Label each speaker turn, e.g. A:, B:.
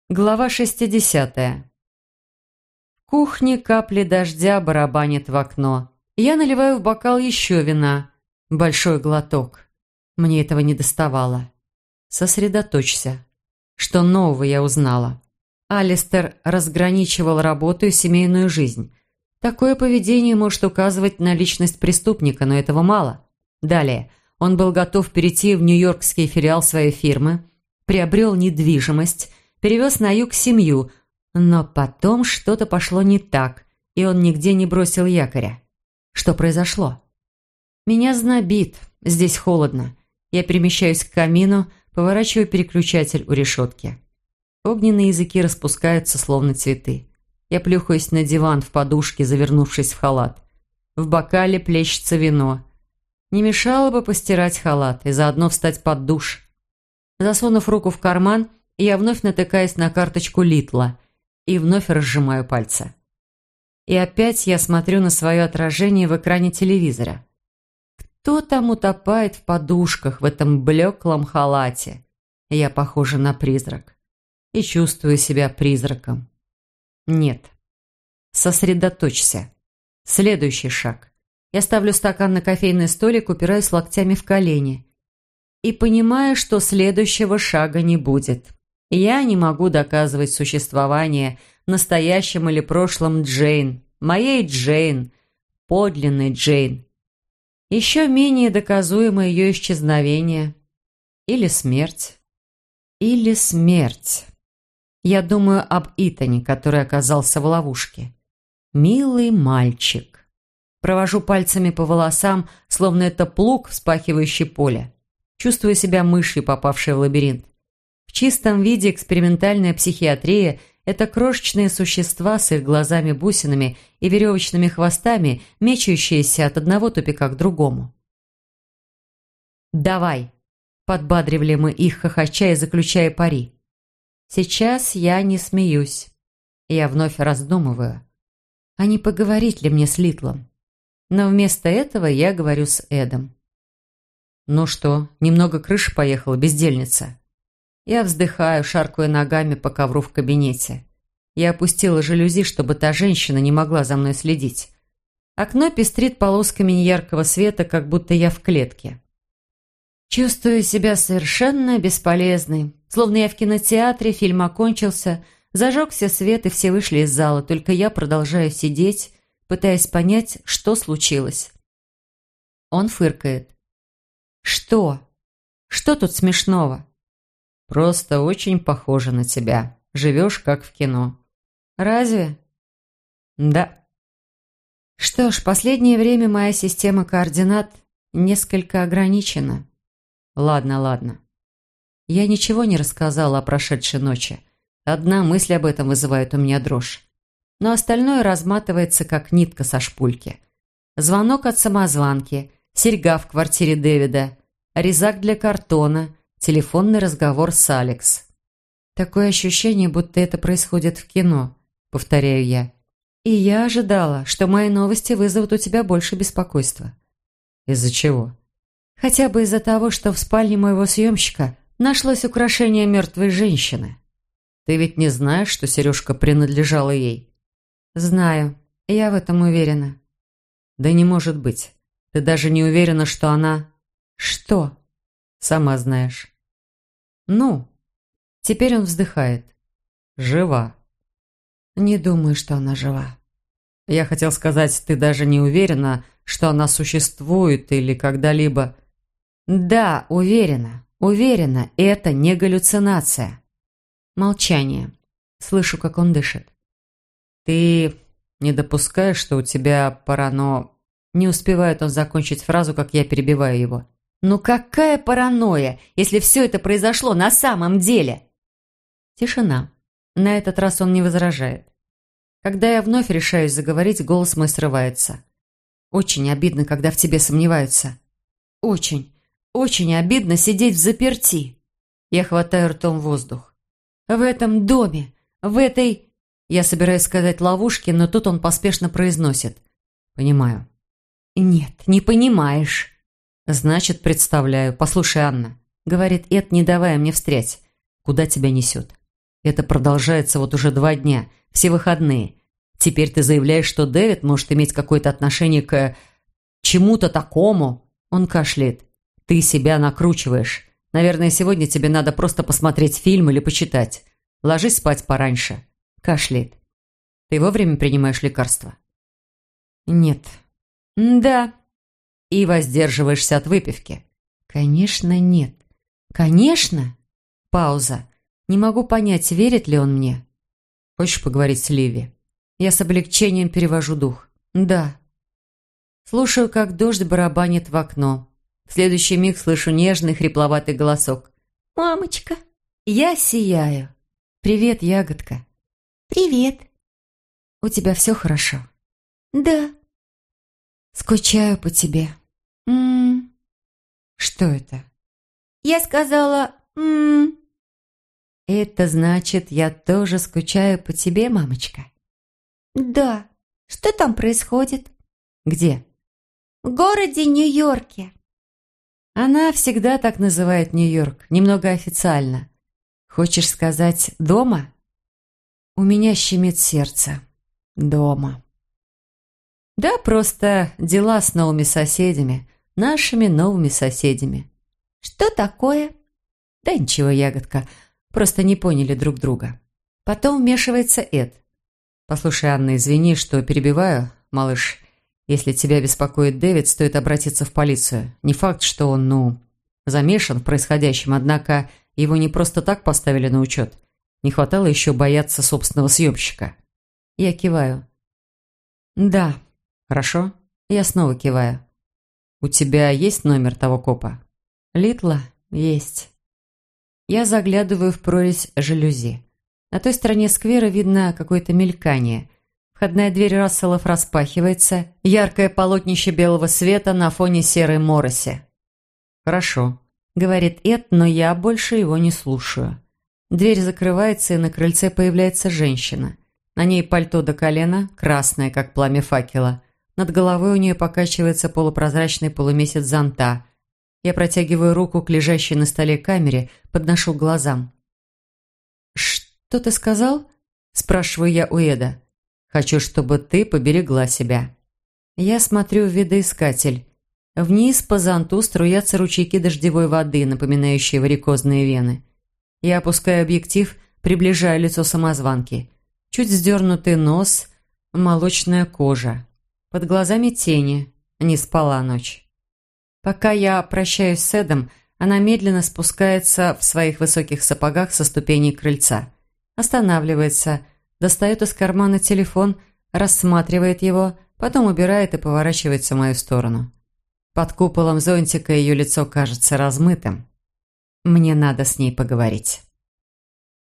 A: Глава 60. В кухне капли дождя барабанят в окно. Я наливаю в бокал еще вина. Большой глоток. Мне этого не доставало. Сосредоточься. Что нового я узнала? Алистер разграничивал работу и семейную жизнь. Такое поведение может указывать на личность преступника, но этого мало. Далее. Он был готов перейти в нью-йоркский филиал своей фирмы, приобрел недвижимость, перевез на юг семью, но потом что-то пошло не так, и он нигде не бросил якоря. Что произошло? Меня знобит, здесь холодно. Я перемещаюсь к камину, поворачиваю переключатель у решетки. Огненные языки распускаются, словно цветы. Я плюхаюсь на диван в подушке, завернувшись в халат. В бокале плещется вино. Не мешало бы постирать халат и заодно встать под душ. Засунув руку в карман, я вновь натыкаюсь на карточку Литла и вновь разжимаю пальцы. И опять я смотрю на свое отражение в экране телевизора. Кто там утопает в подушках в этом блеклом халате? Я похожа на призрак. И чувствую себя призраком. Нет. Сосредоточься. Следующий шаг. Я ставлю стакан на кофейный столик, упираюсь локтями в колени. И понимаю, что следующего шага не будет. Я не могу доказывать существование в настоящем или прошлом Джейн, моей Джейн, подлинной Джейн. Еще менее доказуемо ее исчезновение. Или смерть. Или смерть. Я думаю об Итане, который оказался в ловушке. Милый мальчик. Провожу пальцами по волосам, словно это плуг, вспахивающий поле. Чувствую себя мышью, попавшей в лабиринт. В чистом виде экспериментальная психиатрия – это крошечные существа с их глазами-бусинами и веревочными хвостами, мечущиеся от одного тупика к другому. «Давай!» – подбадривали мы их, хохоча и заключая пари. Сейчас я не смеюсь. Я вновь раздумываю. А не поговорить ли мне с Литлом? Но вместо этого я говорю с Эдом. «Ну что, немного крыша поехала, бездельница?» Я вздыхаю, шаркая ногами по ковру в кабинете. Я опустила жалюзи, чтобы та женщина не могла за мной следить. Окно пестрит полосками неяркого света, как будто я в клетке. Чувствую себя совершенно бесполезной. Словно я в кинотеатре, фильм окончился, зажегся свет, и все вышли из зала, только я продолжаю сидеть, пытаясь понять, что случилось. Он фыркает. «Что? Что тут смешного?» «Просто очень похоже на тебя. Живешь, как в кино». «Разве?» «Да». Что ж, последнее время моя система координат несколько ограничена. Ладно, ладно. Я ничего не рассказала о прошедшей ночи. Одна мысль об этом вызывает у меня дрожь. Но остальное разматывается, как нитка со шпульки. Звонок от самозванки, серьга в квартире Дэвида, резак для картона, телефонный разговор с Алекс. Такое ощущение, будто это происходит в кино, повторяю я. И я ожидала, что мои новости вызовут у тебя больше беспокойства. Из-за чего? Хотя бы из-за того, что в спальне моего съемщика нашлось украшение мертвой женщины. Ты ведь не знаешь, что сережка принадлежала ей? Знаю, я в этом уверена. Да не может быть. Ты даже не уверена, что она... Что? Сама знаешь. Ну, теперь он вздыхает. Жива. Не думаю, что она жива. Я хотел сказать, ты даже не уверена, что она существует или когда-либо... Да, уверена, уверена, это не галлюцинация. Молчание. Слышу, как он дышит. Ты не допускаешь, что у тебя парано... Не успевает он закончить фразу, как я перебиваю его. «Ну какая паранойя, если все это произошло на самом деле?» Тишина. На этот раз он не возражает. Когда я вновь решаюсь заговорить, голос мой срывается. «Очень обидно, когда в тебе сомневаются. Очень, очень обидно сидеть взаперти». Я хватаю ртом воздух. «В этом доме, в этой...» Я собираюсь сказать ловушке, но тут он поспешно произносит. «Понимаю». «Нет, не понимаешь». «Значит, представляю. Послушай, Анна», — говорит Эд, не давая мне встрять. «Куда тебя несет?» Это продолжается вот уже 2 дня, все выходные. Теперь ты заявляешь, что Дэвид может иметь какое-то отношение к чему-то такому. Он кашляет. Ты себя накручиваешь. Наверное, сегодня тебе надо просто посмотреть фильм или почитать. Ложись спать пораньше. Кашляет. Ты вовремя принимаешь лекарства? Нет. Да. И воздерживаешься от выпивки? Конечно, нет. Конечно? Пауза. Не могу понять, верит ли он мне. Хочешь поговорить с Ливи? Я с облегчением перевожу дух. Да. Слушаю, как дождь барабанит в окно. В следующий миг слышу нежный хрипловатый голосок. «Мамочка!» Я сияю. «Привет, ягодка!» «Привет!» «У тебя все хорошо?» «Да!» «Скучаю по тебе!» Что это?» «Я сказала «Это значит, я тоже скучаю по тебе, мамочка?» «Да. Что там происходит?» «Где?» «В городе Нью-Йорке». Она всегда так называет Нью-Йорк, немного официально. «Хочешь сказать, дома?» У меня щемит сердце. Дома. Да, просто дела с новыми соседями, нашими новыми соседями. Что такое? Да ничего, ягодка, просто не поняли друг друга. Потом вмешивается Эд. «Послушай, Анна, извини, что перебиваю. Малыш, если тебя беспокоит Дэвид, стоит обратиться в полицию. Не факт, что он, замешан в происходящем, однако его не просто так поставили на учет. Не хватало еще бояться собственного съемщика». Я киваю. «Да, хорошо». Я снова киваю. «У тебя есть номер того копа?» «Литла? Есть». Я заглядываю в прорезь жалюзи. На той стороне сквера видно какое-то мелькание. Входная дверь Расселов распахивается, яркое полотнище белого света на фоне серой мороси. «Хорошо», — говорит Эд, но я больше его не слушаю. Дверь закрывается, и на крыльце появляется женщина. На ней пальто до колена, красное, как пламя факела. Над головой у нее покачивается полупрозрачный полумесяц зонта. Я протягиваю руку к лежащей на столе камере, подношу к глазам. «Что ты сказал?» – спрашиваю я у Эда. «Хочу, чтобы ты поберегла себя». Я смотрю в видоискатель. Вниз по зонту струятся ручейки дождевой воды, напоминающие варикозные вены. Я опускаю объектив, приближаю лицо самозванки. Чуть вздернутый нос, молочная кожа. Под глазами тени. Не спала ночь. Пока я прощаюсь с Эдом, она медленно спускается в своих высоких сапогах со ступеней крыльца. Останавливается, достает из кармана телефон, рассматривает его, потом убирает и поворачивается в мою сторону. Под куполом зонтика ее лицо кажется размытым. Мне надо с ней поговорить.